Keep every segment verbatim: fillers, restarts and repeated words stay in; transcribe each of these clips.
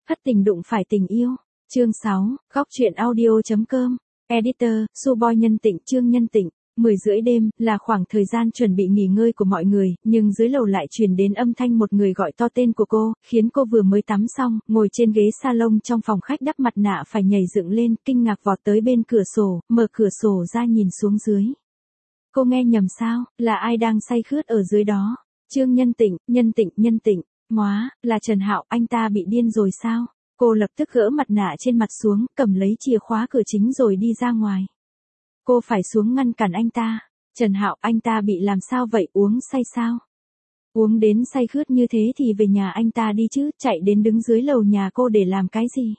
Thất tình đụng phải tình yêu. Chương sáu, góc truyện audio chấm com. Editor, Suboy Nhân Tịnh. Chương Nhân Tịnh. Mười rưỡi đêm, là khoảng thời gian chuẩn bị nghỉ ngơi của mọi người, nhưng dưới lầu lại truyền đến âm thanh một người gọi to tên của cô, khiến cô vừa mới tắm xong, ngồi trên ghế salon trong phòng khách đắp mặt nạ phải nhảy dựng lên, kinh ngạc vọt tới bên cửa sổ, mở cửa sổ ra nhìn xuống dưới. Cô nghe nhầm sao, là ai đang say khướt ở dưới đó? Chương Nhân Tịnh, Nhân Tịnh, Nhân Tịnh. Móa, là Trần Hạo, anh ta bị điên rồi sao? Cô lập tức gỡ mặt nạ trên mặt xuống, cầm lấy chìa khóa cửa chính rồi đi ra ngoài. Cô phải xuống ngăn cản anh ta. Trần Hạo, anh ta bị làm sao vậy, uống say sao? Uống đến say khướt như thế thì về nhà anh ta đi chứ, chạy đến đứng dưới lầu nhà cô để làm cái gì?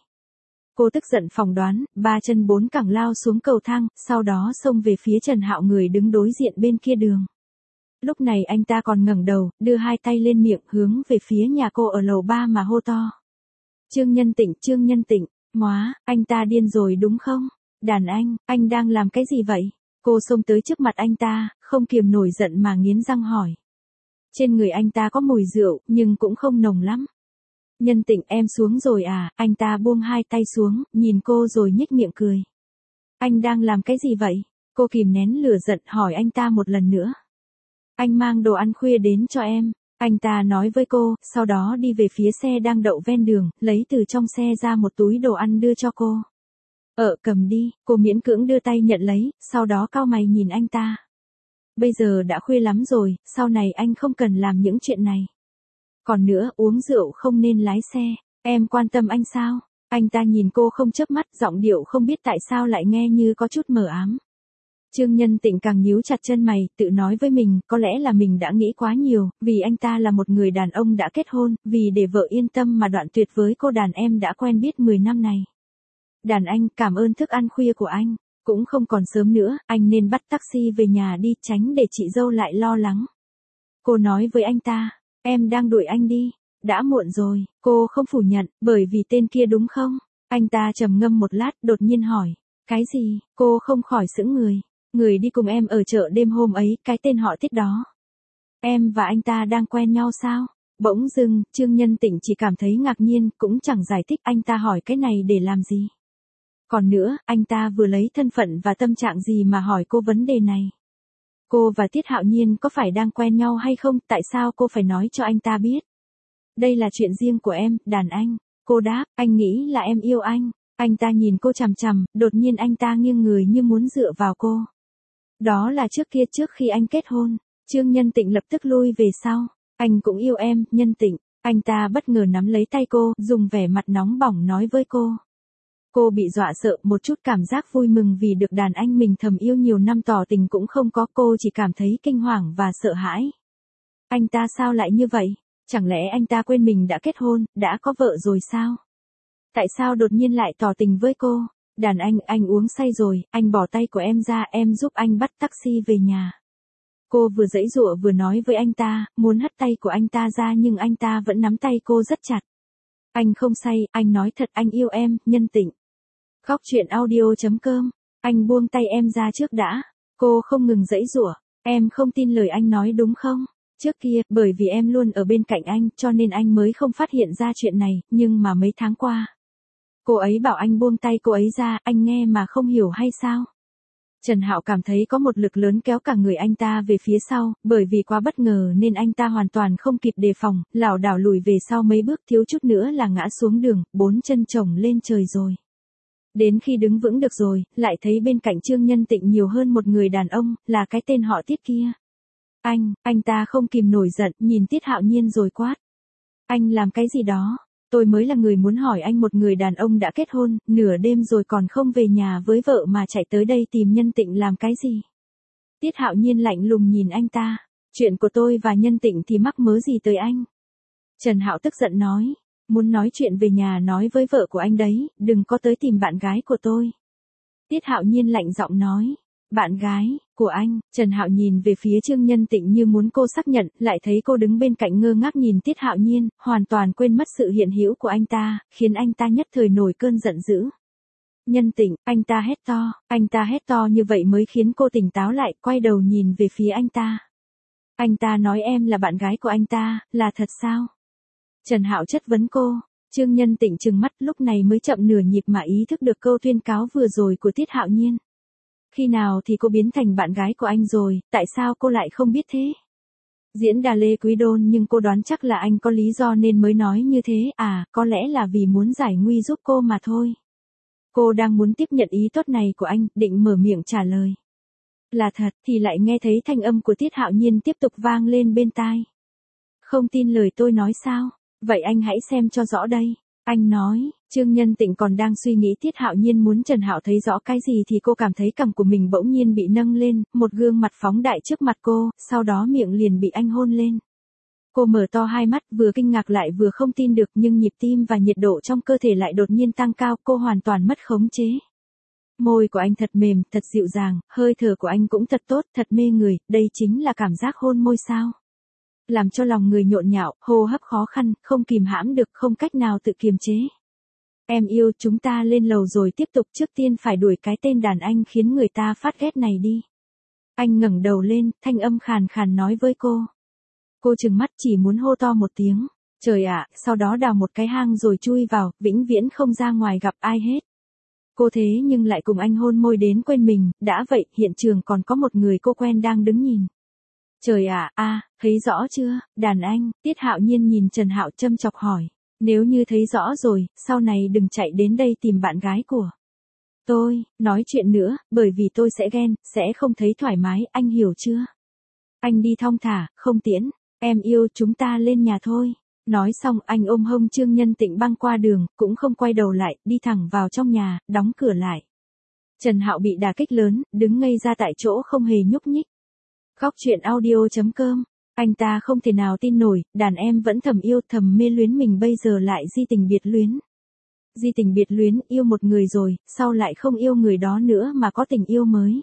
Cô tức giận phỏng đoán, ba chân bốn cẳng lao xuống cầu thang, sau đó xông về phía Trần Hạo người đứng đối diện bên kia đường. Lúc này anh ta còn ngẩng đầu, đưa hai tay lên miệng hướng về phía nhà cô ở lầu ba mà hô to. Chương Nhân Tịnh, Chương Nhân Tịnh. Móa, anh ta điên rồi đúng không? Đàn anh, anh đang làm cái gì vậy? Cô xông tới trước mặt anh ta, không kiềm nổi giận mà nghiến răng hỏi. Trên người anh ta có mùi rượu, nhưng cũng không nồng lắm. Nhân Tịnh, em xuống rồi à? Anh ta buông hai tay xuống, nhìn cô rồi nhếch miệng cười. Anh đang làm cái gì vậy? Cô kìm nén lửa giận hỏi anh ta một lần nữa. Anh mang đồ ăn khuya đến cho em. Anh ta nói với cô, sau đó đi về phía xe đang đậu ven đường, lấy từ trong xe ra một túi đồ ăn đưa cho cô. Ờ, cầm đi, cô miễn cưỡng đưa tay nhận lấy, sau đó cau mày nhìn anh ta. Bây giờ đã khuya lắm rồi, sau này anh không cần làm những chuyện này. Còn nữa, uống rượu không nên lái xe, em quan tâm anh sao? Anh ta nhìn cô không chớp mắt, giọng điệu không biết tại sao lại nghe như có chút mờ ám. Chương Nhân Tịnh càng nhíu chặt chân mày, tự nói với mình, có lẽ là mình đã nghĩ quá nhiều, vì anh ta là một người đàn ông đã kết hôn, vì để vợ yên tâm mà đoạn tuyệt với cô đàn em đã quen biết mười năm này. Đàn anh, cảm ơn thức ăn khuya của anh, cũng không còn sớm nữa, anh nên bắt taxi về nhà đi, tránh để chị dâu lại lo lắng. Cô nói với anh ta, em đang đuổi anh đi, đã muộn rồi, cô không phủ nhận, bởi vì tên kia đúng không? Anh ta trầm ngâm một lát, đột nhiên hỏi, cái gì? Cô không khỏi sững người. Người đi cùng em ở chợ đêm hôm ấy, cái tên họ Tiết đó. Em và anh ta đang quen nhau sao? Bỗng dưng, Chương Nhân Tịnh chỉ cảm thấy ngạc nhiên, cũng chẳng giải thích anh ta hỏi cái này để làm gì. Còn nữa, anh ta vừa lấy thân phận và tâm trạng gì mà hỏi cô vấn đề này? Cô và Tiết Hạo Nhiên có phải đang quen nhau hay không, tại sao cô phải nói cho anh ta biết? Đây là chuyện riêng của em, đàn anh. Cô đáp, anh nghĩ là em yêu anh. Anh ta nhìn cô chằm chằm, đột nhiên anh ta nghiêng người như muốn dựa vào cô. Đó là trước kia, trước khi anh kết hôn. Chương Nhân Tịnh lập tức lui về sau. Anh cũng yêu em, Nhân Tịnh. Anh ta bất ngờ nắm lấy tay cô, dùng vẻ mặt nóng bỏng nói với cô. Cô bị dọa sợ, một chút cảm giác vui mừng vì được đàn anh mình thầm yêu nhiều năm tỏ tình cũng không có, cô chỉ cảm thấy kinh hoàng và sợ hãi. Anh ta sao lại như vậy? Chẳng lẽ anh ta quên mình đã kết hôn, đã có vợ rồi sao? Tại sao đột nhiên lại tỏ tình với cô? Đàn anh, anh uống say rồi, anh bỏ tay của em ra, em giúp anh bắt taxi về nhà. Cô vừa giãy giụa vừa nói với anh ta, muốn hất tay của anh ta ra nhưng anh ta vẫn nắm tay cô rất chặt. Anh không say, anh nói thật, anh yêu em, Nhân Tịnh. Góc truyện audio chấm com. Anh buông tay em ra trước đã. Cô không ngừng giãy giụa. Em không tin lời anh nói đúng không? Trước kia, bởi vì em luôn ở bên cạnh anh, cho nên anh mới không phát hiện ra chuyện này, nhưng mà mấy tháng qua. Cô ấy bảo anh buông tay cô ấy ra, anh nghe mà không hiểu hay sao? Trần Hạo cảm thấy có một lực lớn kéo cả người anh ta về phía sau, bởi vì quá bất ngờ nên anh ta hoàn toàn không kịp đề phòng, lảo đảo lùi về sau mấy bước, thiếu chút nữa là ngã xuống đường, bốn chân chồng lên trời rồi. Đến khi đứng vững được rồi, lại thấy bên cạnh Chương Nhân Tịnh nhiều hơn một người đàn ông, là cái tên họ Tiết kia. Anh, anh ta không kìm nổi giận, nhìn Tiết Hạo Nhiên rồi quát. Anh làm cái gì đó? Tôi mới là người muốn hỏi anh, một người đàn ông đã kết hôn, nửa đêm rồi còn không về nhà với vợ mà chạy tới đây tìm Nhân Tịnh làm cái gì? Tiết Hạo Nhiên lạnh lùng nhìn anh ta. Chuyện của tôi và Nhân Tịnh thì mắc mớ gì tới anh? Trần Hạo tức giận nói. Muốn nói chuyện về nhà nói với vợ của anh đấy, đừng có tới tìm bạn gái của tôi. Tiết Hạo Nhiên lạnh giọng nói. Bạn gái của anh? Trần Hạo nhìn về phía Chương Nhân Tịnh như muốn cô xác nhận, lại thấy cô đứng bên cạnh ngơ ngác nhìn Tiết Hạo Nhiên, hoàn toàn quên mất sự hiện hữu của anh ta, khiến anh ta nhất thời nổi cơn giận dữ. Nhân Tịnh, anh ta hét to, anh ta hét to như vậy mới khiến cô tỉnh táo lại, quay đầu nhìn về phía anh ta. Anh ta nói em là bạn gái của anh ta, là thật sao? Trần Hạo chất vấn cô. Trương Nhân Tịnh trừng mắt, lúc này mới chậm nửa nhịp mà ý thức được câu tuyên cáo vừa rồi của Tiết Hạo Nhiên. Khi nào thì cô biến thành bạn gái của anh rồi, tại sao cô lại không biết thế? Diễn đà Lê Quý Đôn, nhưng cô đoán chắc là anh có lý do nên mới nói như thế, à, có lẽ là vì muốn giải nguy giúp cô mà thôi. Cô đang muốn tiếp nhận ý tốt này của anh, định mở miệng trả lời. Là thật, thì lại nghe thấy thanh âm của Tiết Hạo Nhiên tiếp tục vang lên bên tai. Không tin lời tôi nói sao? Vậy anh hãy xem cho rõ đây. Anh nói. Trương Nhân Tịnh còn đang suy nghĩ Tiết Hạo Nhiên muốn Trần Hạo thấy rõ cái gì thì cô cảm thấy cằm của mình bỗng nhiên bị nâng lên, một gương mặt phóng đại trước mặt cô, sau đó miệng liền bị anh hôn lên. Cô mở to hai mắt, vừa kinh ngạc lại vừa không tin được, nhưng nhịp tim và nhiệt độ trong cơ thể lại đột nhiên tăng cao, cô hoàn toàn mất khống chế. Môi của anh thật mềm, thật dịu dàng, hơi thở của anh cũng thật tốt, thật mê người, đây chính là cảm giác hôn môi sao? Làm cho lòng người nhộn nhạo, hô hấp khó khăn, không kìm hãm được, không cách nào tự kiềm chế. Em yêu, chúng ta lên lầu rồi tiếp tục, trước tiên phải đuổi cái tên đàn anh khiến người ta phát ghét này đi. Anh ngẩng đầu lên, thanh âm khàn khàn nói với cô. Cô trừng mắt chỉ muốn hô to một tiếng. Trời ạ, sau đó đào một cái hang rồi chui vào, vĩnh viễn không ra ngoài gặp ai hết. Cô thế nhưng lại cùng anh hôn môi đến quên mình, đã vậy, hiện trường còn có một người cô quen đang đứng nhìn. Trời ạ, a, à, thấy rõ chưa, đàn anh, Tiết Hạo Nhiên nhìn Trần Hạo châm chọc hỏi. Nếu như thấy rõ rồi, sau này đừng chạy đến đây tìm bạn gái của tôi, nói chuyện nữa, bởi vì tôi sẽ ghen, sẽ không thấy thoải mái, anh hiểu chưa? Anh đi thong thả, không tiễn, em yêu, chúng ta lên nhà thôi. Nói xong anh ôm hông Trương Nhân Tịnh băng qua đường, cũng không quay đầu lại, đi thẳng vào trong nhà, đóng cửa lại. Trần Hạo bị đả kích lớn, đứng ngây ra tại chỗ không hề nhúc nhích. Khóc chuyện audio chấm com. Anh ta không thể nào tin nổi, đàn em vẫn thầm yêu thầm mê luyến mình bây giờ lại di tình biệt luyến. Di tình biệt luyến, yêu một người rồi, sau lại không yêu người đó nữa mà có tình yêu mới.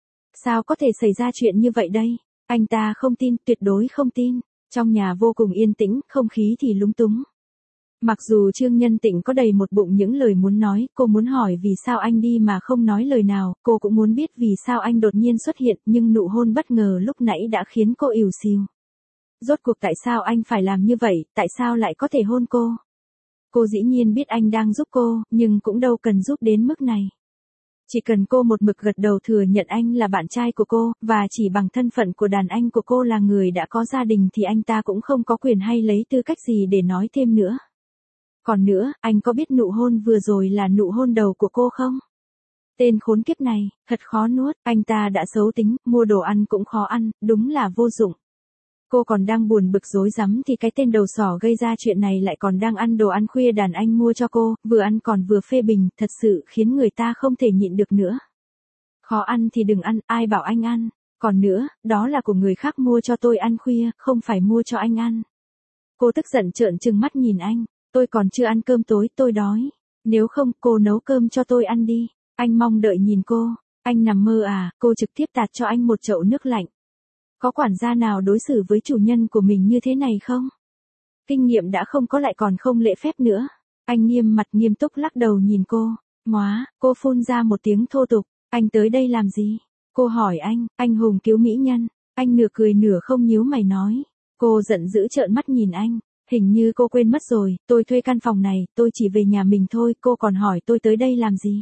Sao có thể xảy ra chuyện như vậy đây? Anh ta không tin, tuyệt đối không tin. Trong nhà vô cùng yên tĩnh, không khí thì lúng túng. Mặc dù Trương Nhân Tịnh có đầy một bụng những lời muốn nói, cô muốn hỏi vì sao anh đi mà không nói lời nào, cô cũng muốn biết vì sao anh đột nhiên xuất hiện, nhưng nụ hôn bất ngờ lúc nãy đã khiến cô ỉu xìu. Rốt cuộc tại sao anh phải làm như vậy, tại sao lại có thể hôn cô? Cô dĩ nhiên biết anh đang giúp cô, nhưng cũng đâu cần giúp đến mức này. Chỉ cần cô một mực gật đầu thừa nhận anh là bạn trai của cô, và chỉ bằng thân phận của đàn anh của cô là người đã có gia đình thì anh ta cũng không có quyền hay lấy tư cách gì để nói thêm nữa. Còn nữa, anh có biết nụ hôn vừa rồi là nụ hôn đầu của cô không? Tên khốn kiếp này, thật khó nuốt, anh ta đã xấu tính, mua đồ ăn cũng khó ăn, đúng là vô dụng. Cô còn đang buồn bực rối rắm thì cái tên đầu sỏ gây ra chuyện này lại còn đang ăn đồ ăn khuya đàn anh mua cho cô, vừa ăn còn vừa phê bình, thật sự khiến người ta không thể nhịn được nữa. Khó ăn thì đừng ăn, ai bảo anh ăn, còn nữa, đó là của người khác mua cho tôi ăn khuya, không phải mua cho anh ăn. Cô tức giận trợn trừng mắt nhìn anh, tôi còn chưa ăn cơm tối, tôi đói. Nếu không, cô nấu cơm cho tôi ăn đi. Anh mong đợi nhìn cô, anh nằm mơ à, cô trực tiếp tạt cho anh một chậu nước lạnh. Có quản gia nào đối xử với chủ nhân của mình như thế này không? Kinh nghiệm đã không có lại còn không lễ phép nữa. Anh nghiêm mặt nghiêm túc lắc đầu nhìn cô. Móa, cô phun ra một tiếng thô tục. Anh tới đây làm gì? Cô hỏi anh, anh hùng cứu mỹ nhân. Anh nửa cười nửa không nhíu mày nói. Cô giận dữ trợn mắt nhìn anh. Hình như cô quên mất rồi, tôi thuê căn phòng này, tôi chỉ về nhà mình thôi, cô còn hỏi tôi tới đây làm gì?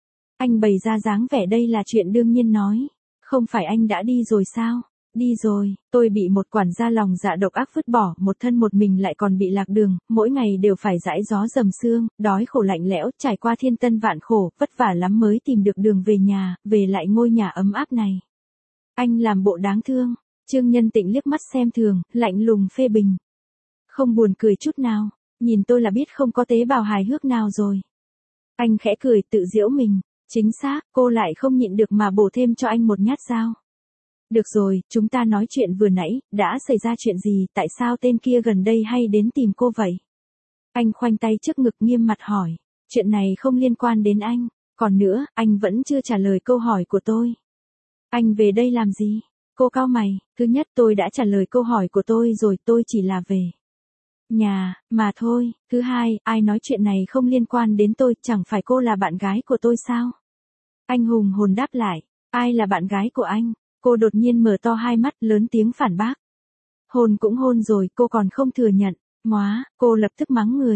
Anh bày ra dáng vẻ đây là chuyện đương nhiên nói. Không phải anh đã đi rồi sao? Đi rồi, tôi bị một quản gia lòng dạ độc ác vứt bỏ, một thân một mình lại còn bị lạc đường, mỗi ngày đều phải dãi gió dầm sương, đói khổ lạnh lẽo, trải qua thiên tân vạn khổ, vất vả lắm mới tìm được đường về nhà, về lại ngôi nhà ấm áp này. Anh làm bộ đáng thương, Trương Nhân Tịnh liếc mắt xem thường, lạnh lùng phê bình. Không buồn cười chút nào, nhìn tôi là biết không có tế bào hài hước nào rồi. Anh khẽ cười tự giễu mình, chính xác, cô lại không nhịn được mà bổ thêm cho anh một nhát dao. Được rồi, chúng ta nói chuyện vừa nãy, đã xảy ra chuyện gì, tại sao tên kia gần đây hay đến tìm cô vậy? Anh khoanh tay trước ngực nghiêm mặt hỏi, chuyện này không liên quan đến anh, còn nữa, anh vẫn chưa trả lời câu hỏi của tôi. Anh về đây làm gì? Cô cau mày, thứ nhất tôi đã trả lời câu hỏi của tôi rồi, tôi chỉ là về nhà, mà thôi, thứ hai, ai nói chuyện này không liên quan đến tôi, chẳng phải cô là bạn gái của tôi sao? Anh hùng hồn đáp lại, ai là bạn gái của anh? Cô đột nhiên mở to hai mắt lớn tiếng phản bác. Hôn cũng hôn rồi, cô còn không thừa nhận. Móa, cô lập tức mắng người.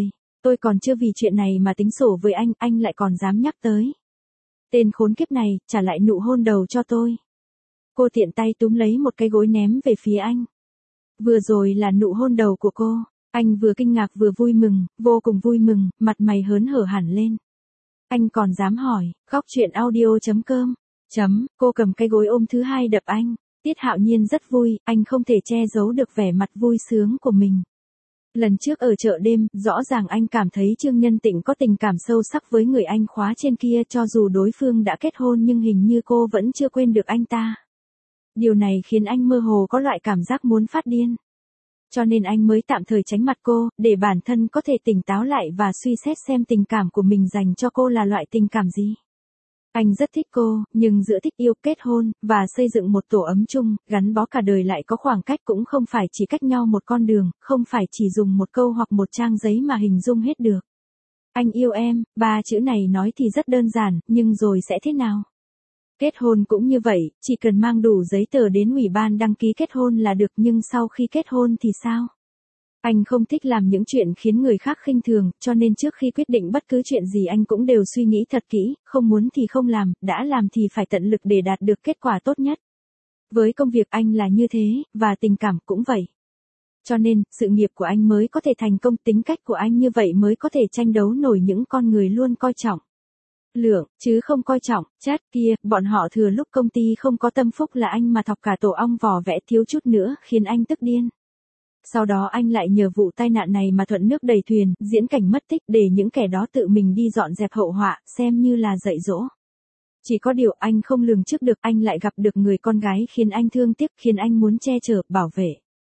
Tôi còn chưa vì chuyện này mà tính sổ với anh, anh lại còn dám nhắc tới. Tên khốn kiếp này, trả lại nụ hôn đầu cho tôi. Cô tiện tay túm lấy một cái gối ném về phía anh. Vừa rồi là nụ hôn đầu của cô. Anh vừa kinh ngạc vừa vui mừng, vô cùng vui mừng, mặt mày hớn hở hẳn lên. Anh còn dám hỏi, góc chuyện audio chấm com. Chấm, cô cầm cái gối ôm thứ hai đập anh. Tiết Hạo Nhiên rất vui, anh không thể che giấu được vẻ mặt vui sướng của mình. Lần trước ở chợ đêm, rõ ràng anh cảm thấy Trương Nhân Tịnh có tình cảm sâu sắc với người anh khóa trên kia, cho dù đối phương đã kết hôn nhưng hình như cô vẫn chưa quên được anh ta. Điều này khiến anh mơ hồ có loại cảm giác muốn phát điên. Cho nên anh mới tạm thời tránh mặt cô, để bản thân có thể tỉnh táo lại và suy xét xem tình cảm của mình dành cho cô là loại tình cảm gì. Anh rất thích cô, nhưng giữa thích yêu, kết hôn, và xây dựng một tổ ấm chung, gắn bó cả đời lại có khoảng cách cũng không phải chỉ cách nhau một con đường, không phải chỉ dùng một câu hoặc một trang giấy mà hình dung hết được. Anh yêu em, ba chữ này nói thì rất đơn giản, nhưng rồi sẽ thế nào? Kết hôn cũng như vậy, chỉ cần mang đủ giấy tờ đến ủy ban đăng ký kết hôn là được, nhưng sau khi kết hôn thì sao? Anh không thích làm những chuyện khiến người khác khinh thường, cho nên trước khi quyết định bất cứ chuyện gì anh cũng đều suy nghĩ thật kỹ, không muốn thì không làm, đã làm thì phải tận lực để đạt được kết quả tốt nhất. Với công việc anh là như thế, và tình cảm cũng vậy. Cho nên, sự nghiệp của anh mới có thể thành công, tính cách của anh như vậy mới có thể tranh đấu nổi những con người luôn coi trọng lượng, chứ không coi trọng chất kia. Bọn họ thừa lúc công ty không có tâm phúc là anh mà thọc cả tổ ong vò vẽ thiếu chút nữa khiến anh tức điên. Sau đó anh lại nhờ vụ tai nạn này mà thuận nước đẩy thuyền, diễn cảnh mất tích để những kẻ đó tự mình đi dọn dẹp hậu họa, xem như là dạy dỗ. Chỉ có điều anh không lường trước được, anh lại gặp được người con gái khiến anh thương tiếc, khiến anh muốn che chở, bảo vệ.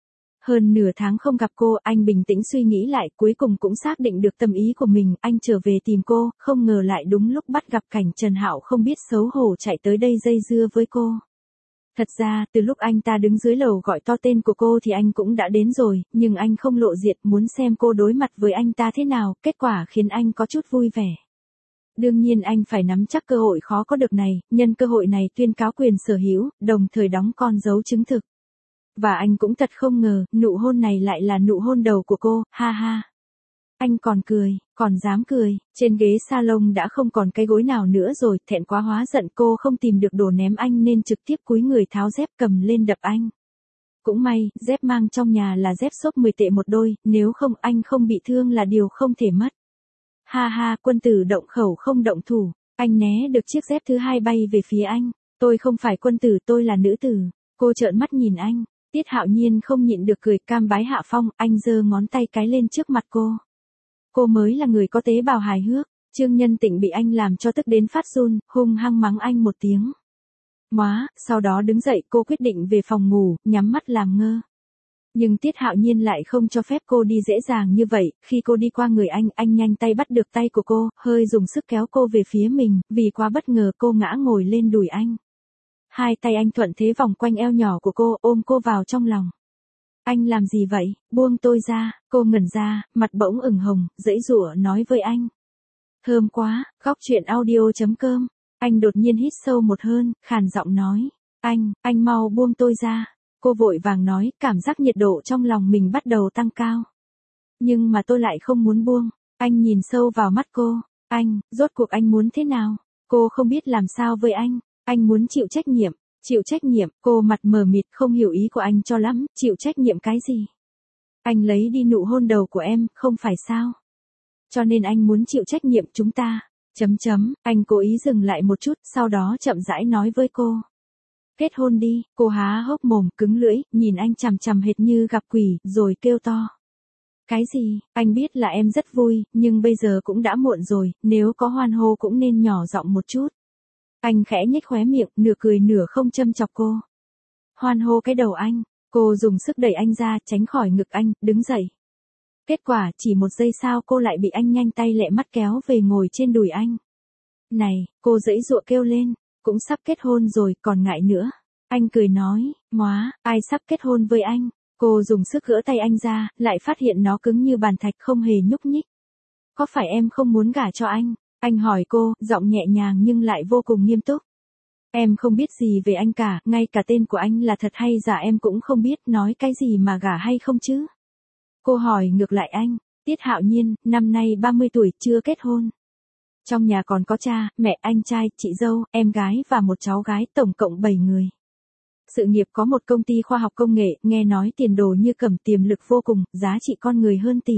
Hơn nửa tháng không gặp cô, anh bình tĩnh suy nghĩ lại, cuối cùng cũng xác định được tâm ý của mình, anh trở về tìm cô, không ngờ lại đúng lúc bắt gặp cảnh Trần Hạo không biết xấu hổ chạy tới đây dây dưa với cô. Thật ra, từ lúc anh ta đứng dưới lầu gọi to tên của cô thì anh cũng đã đến rồi, nhưng anh không lộ diện, muốn xem cô đối mặt với anh ta thế nào, kết quả khiến anh có chút vui vẻ. Đương nhiên anh phải nắm chắc cơ hội khó có được này, nhân cơ hội này tuyên cáo quyền sở hữu, đồng thời đóng con dấu chứng thực. Và anh cũng thật không ngờ, nụ hôn này lại là nụ hôn đầu của cô, ha ha. Anh còn cười, còn dám cười, trên ghế salon đã không còn cái gối nào nữa rồi, thẹn quá hóa giận cô không tìm được đồ ném anh nên trực tiếp cúi người tháo dép cầm lên đập anh. Cũng may, dép mang trong nhà là dép xốp mười tệ một đôi, nếu không anh không bị thương là điều không thể mất. Ha ha, quân tử động khẩu không động thủ, anh né được chiếc dép thứ hai bay về phía anh. Tôi không phải quân tử, tôi là nữ tử. Cô trợn mắt nhìn anh, Tiết Hạo Nhiên không nhịn được cười, cam bái hạ phong, anh giơ ngón tay cái lên trước mặt cô. Cô mới là người có tế bào hài hước. Trương Nhân Tịnh bị anh làm cho tức đến phát run, hung hăng mắng anh một tiếng. Móa, sau đó đứng dậy, cô quyết định về phòng ngủ, nhắm mắt làm ngơ. Nhưng Tiết Hạo Nhiên lại không cho phép cô đi dễ dàng như vậy, khi cô đi qua người anh, anh nhanh tay bắt được tay của cô, hơi dùng sức kéo cô về phía mình, vì quá bất ngờ cô ngã ngồi lên đùi anh. Hai tay anh thuận thế vòng quanh eo nhỏ của cô, ôm cô vào trong lòng. Anh làm gì vậy, buông tôi ra, cô ngẩn ra, mặt bỗng ửng hồng, giãy giụa nói với anh. Thơm quá, góc chuyện audio chấm com. Anh đột nhiên hít sâu một hơi, khàn giọng nói. Anh, anh mau buông tôi ra. Cô vội vàng nói, cảm giác nhiệt độ trong lòng mình bắt đầu tăng cao. Nhưng mà tôi lại không muốn buông. Anh nhìn sâu vào mắt cô. Anh, rốt cuộc anh muốn thế nào? Cô không biết làm sao với anh. Anh muốn chịu trách nhiệm. Chịu trách nhiệm, cô mặt mờ mịt không hiểu ý của anh cho lắm, chịu trách nhiệm cái gì? Anh lấy đi nụ hôn đầu của em, không phải sao? Cho nên anh muốn chịu trách nhiệm chúng ta. Chấm chấm, anh cố ý dừng lại một chút, sau đó chậm rãi nói với cô. Kết hôn đi, cô há hốc mồm, cứng lưỡi, nhìn anh chằm chằm hệt như gặp quỷ, rồi kêu to. Cái gì, anh biết là em rất vui, nhưng bây giờ cũng đã muộn rồi, nếu có hoan hô cũng nên nhỏ giọng một chút. Anh khẽ nhếch khóe miệng, nửa cười nửa không châm chọc cô. Hoan hô cái đầu anh, cô dùng sức đẩy anh ra, tránh khỏi ngực anh, đứng dậy. Kết quả, chỉ một giây sau cô lại bị anh nhanh tay lẹ mắt kéo về ngồi trên đùi anh. Này, cô giãy giụa kêu lên, cũng sắp kết hôn rồi, còn ngại nữa. Anh cười nói, móa, ai sắp kết hôn với anh? Cô dùng sức gỡ tay anh ra, lại phát hiện nó cứng như bàn thạch không hề nhúc nhích. Có phải em không muốn gả cho anh? Anh hỏi cô, giọng nhẹ nhàng nhưng lại vô cùng nghiêm túc. Em không biết gì về anh cả, ngay cả tên của anh là thật hay giả em cũng không biết, nói cái gì mà gả hay không chứ? Cô hỏi ngược lại anh, Tiết Hạo Nhiên, năm nay ba mươi tuổi, chưa kết hôn. Trong nhà còn có cha, mẹ, anh trai, chị dâu, em gái và một cháu gái, tổng cộng bảy người. Sự nghiệp có một công ty khoa học công nghệ, nghe nói tiền đồ như cầm, tiềm lực vô cùng, giá trị con người hơn tỷ.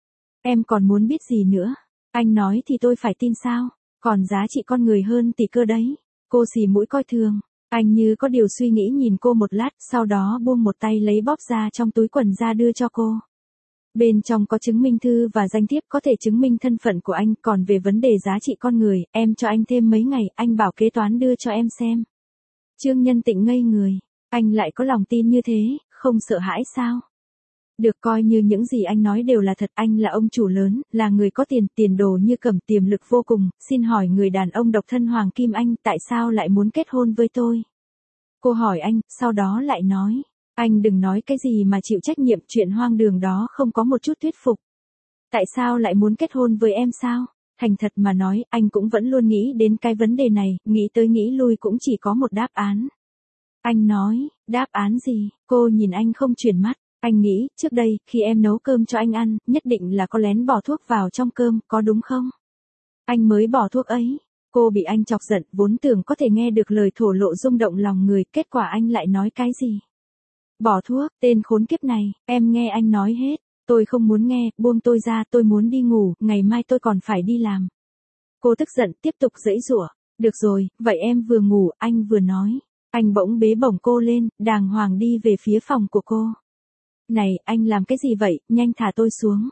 Em còn muốn biết gì nữa? Anh nói thì tôi phải tin sao? Còn giá trị con người hơn tỷ cơ đấy. Cô xì mũi coi thường. Anh như có điều suy nghĩ nhìn cô một lát, sau đó buông một tay lấy bóp ra trong túi quần ra đưa cho cô. Bên trong có chứng minh thư và danh thiếp có thể chứng minh thân phận của anh, còn về vấn đề giá trị con người, em cho anh thêm mấy ngày, anh bảo kế toán đưa cho em xem. Trương Nhân Tịnh ngây người, anh lại có lòng tin như thế, không sợ hãi sao? Được, coi như những gì anh nói đều là thật, anh là ông chủ lớn, là người có tiền, tiền đồ như cầm, tiềm lực vô cùng, xin hỏi người đàn ông độc thân Hoàng Kim Anh tại sao lại muốn kết hôn với tôi? Cô hỏi anh, sau đó lại nói, anh đừng nói cái gì mà chịu trách nhiệm, chuyện hoang đường đó không có một chút thuyết phục. Tại sao lại muốn kết hôn với em sao? Thành thật mà nói, anh cũng vẫn luôn nghĩ đến cái vấn đề này, nghĩ tới nghĩ lui cũng chỉ có một đáp án. Anh nói, đáp án gì? Cô nhìn anh không chuyển mắt. Anh nghĩ, trước đây, khi em nấu cơm cho anh ăn, nhất định là có lén bỏ thuốc vào trong cơm, có đúng không? Anh mới bỏ thuốc ấy. Cô bị anh chọc giận, vốn tưởng có thể nghe được lời thổ lộ rung động lòng người, kết quả anh lại nói cái gì? Bỏ thuốc, tên khốn kiếp này, em nghe anh nói hết. Tôi không muốn nghe, buông tôi ra, tôi muốn đi ngủ, ngày mai tôi còn phải đi làm. Cô tức giận, tiếp tục giãy giụa. Được rồi, vậy em vừa ngủ, anh vừa nói. Anh bỗng bế bổng cô lên, đàng hoàng đi về phía phòng của cô. Này, anh làm cái gì vậy, nhanh thả tôi xuống.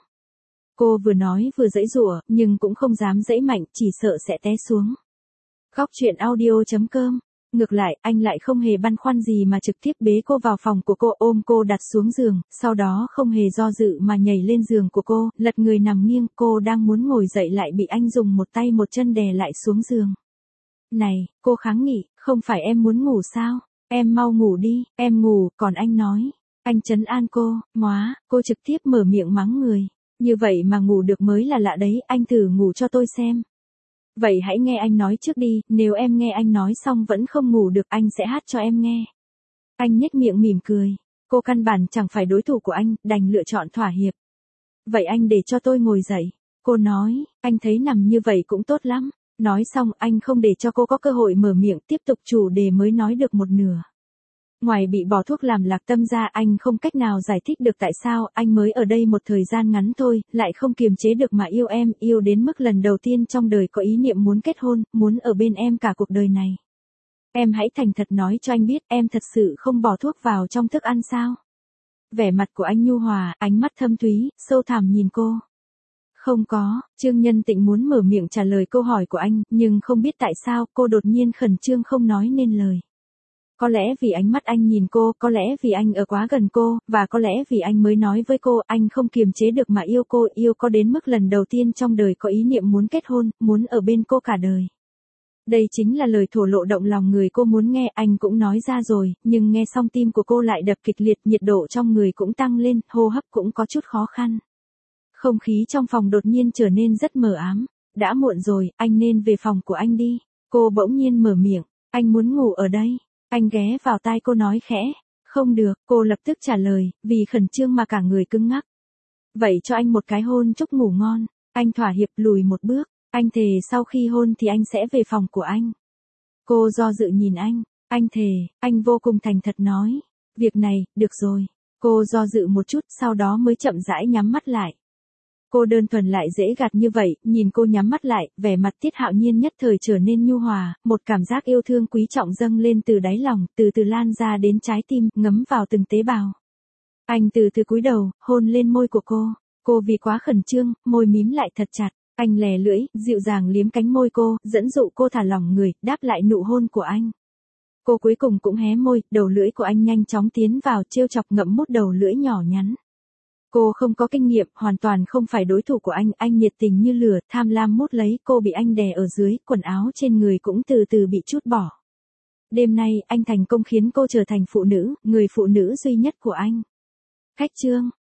Cô vừa nói vừa giãy giụa, nhưng cũng không dám giãy mạnh, chỉ sợ sẽ té xuống. Góc truyện audio chấm com. Ngược lại, anh lại không hề băn khoăn gì mà trực tiếp bế cô vào phòng của cô, ôm cô đặt xuống giường, sau đó không hề do dự mà nhảy lên giường của cô, lật người nằm nghiêng, cô đang muốn ngồi dậy lại bị anh dùng một tay một chân đè lại xuống giường. Này, cô kháng nghị, không phải em muốn ngủ sao? Em mau ngủ đi, em ngủ, còn anh nói. Anh trấn an cô, móa, cô trực tiếp mở miệng mắng người. Như vậy mà ngủ được mới là lạ đấy, anh thử ngủ cho tôi xem. Vậy hãy nghe anh nói trước đi, nếu em nghe anh nói xong vẫn không ngủ được anh sẽ hát cho em nghe. Anh nhếch miệng mỉm cười. Cô căn bản chẳng phải đối thủ của anh, đành lựa chọn thỏa hiệp. Vậy anh để cho tôi ngồi dậy. Cô nói, anh thấy nằm như vậy cũng tốt lắm. Nói xong anh không để cho cô có cơ hội mở miệng, tiếp tục chủ đề mới nói được một nửa. Ngoài bị bỏ thuốc làm lạc tâm ra, anh không cách nào giải thích được tại sao anh mới ở đây một thời gian ngắn thôi, lại không kiềm chế được mà yêu em, yêu đến mức lần đầu tiên trong đời có ý niệm muốn kết hôn, muốn ở bên em cả cuộc đời này. Em hãy thành thật nói cho anh biết, em thật sự không bỏ thuốc vào trong thức ăn sao? Vẻ mặt của anh nhu hòa, ánh mắt thâm thúy, sâu thẳm nhìn cô. Không có, Trương Nhân Tịnh muốn mở miệng trả lời câu hỏi của anh, nhưng không biết tại sao cô đột nhiên khẩn trương không nói nên lời. Có lẽ vì ánh mắt anh nhìn cô, có lẽ vì anh ở quá gần cô, và có lẽ vì anh mới nói với cô, anh không kiềm chế được mà yêu cô, yêu có đến mức lần đầu tiên trong đời có ý niệm muốn kết hôn, muốn ở bên cô cả đời. Đây chính là lời thổ lộ động lòng người cô muốn nghe, anh cũng nói ra rồi, nhưng nghe xong tim của cô lại đập kịch liệt, nhiệt độ trong người cũng tăng lên, hô hấp cũng có chút khó khăn. Không khí trong phòng đột nhiên trở nên rất mờ ám. Đã muộn rồi, anh nên về phòng của anh đi. Cô bỗng nhiên mở miệng, anh muốn ngủ ở đây. Anh ghé vào tai cô nói khẽ, không được, cô lập tức trả lời, vì khẩn trương mà cả người cứng ngắc. Vậy cho anh một cái hôn chúc ngủ ngon. Anh thỏa hiệp lùi một bước, anh thề sau khi hôn thì anh sẽ về phòng của anh. Cô do dự nhìn anh, anh thề, anh vô cùng thành thật nói, việc này, được rồi. Cô do dự một chút, sau đó mới chậm rãi nhắm mắt lại. Cô đơn thuần lại dễ gạt như vậy, nhìn cô nhắm mắt lại, vẻ mặt Tiết Hạo Nhiên nhất thời trở nên nhu hòa, một cảm giác yêu thương quý trọng dâng lên từ đáy lòng, từ từ lan ra đến trái tim, ngấm vào từng tế bào. Anh từ từ cúi đầu, hôn lên môi của cô. Cô vì quá khẩn trương, môi mím lại thật chặt. Anh lè lưỡi, dịu dàng liếm cánh môi cô, dẫn dụ cô thả lỏng người, đáp lại nụ hôn của anh. Cô cuối cùng cũng hé môi, đầu lưỡi của anh nhanh chóng tiến vào, trêu chọc ngậm mút đầu lưỡi nhỏ nhắn. Cô không có kinh nghiệm, hoàn toàn không phải đối thủ của anh, anh nhiệt tình như lửa, tham lam mút lấy, cô bị anh đè ở dưới, quần áo trên người cũng từ từ bị trút bỏ. Đêm nay, anh thành công khiến cô trở thành phụ nữ, người phụ nữ duy nhất của anh. Khách trương,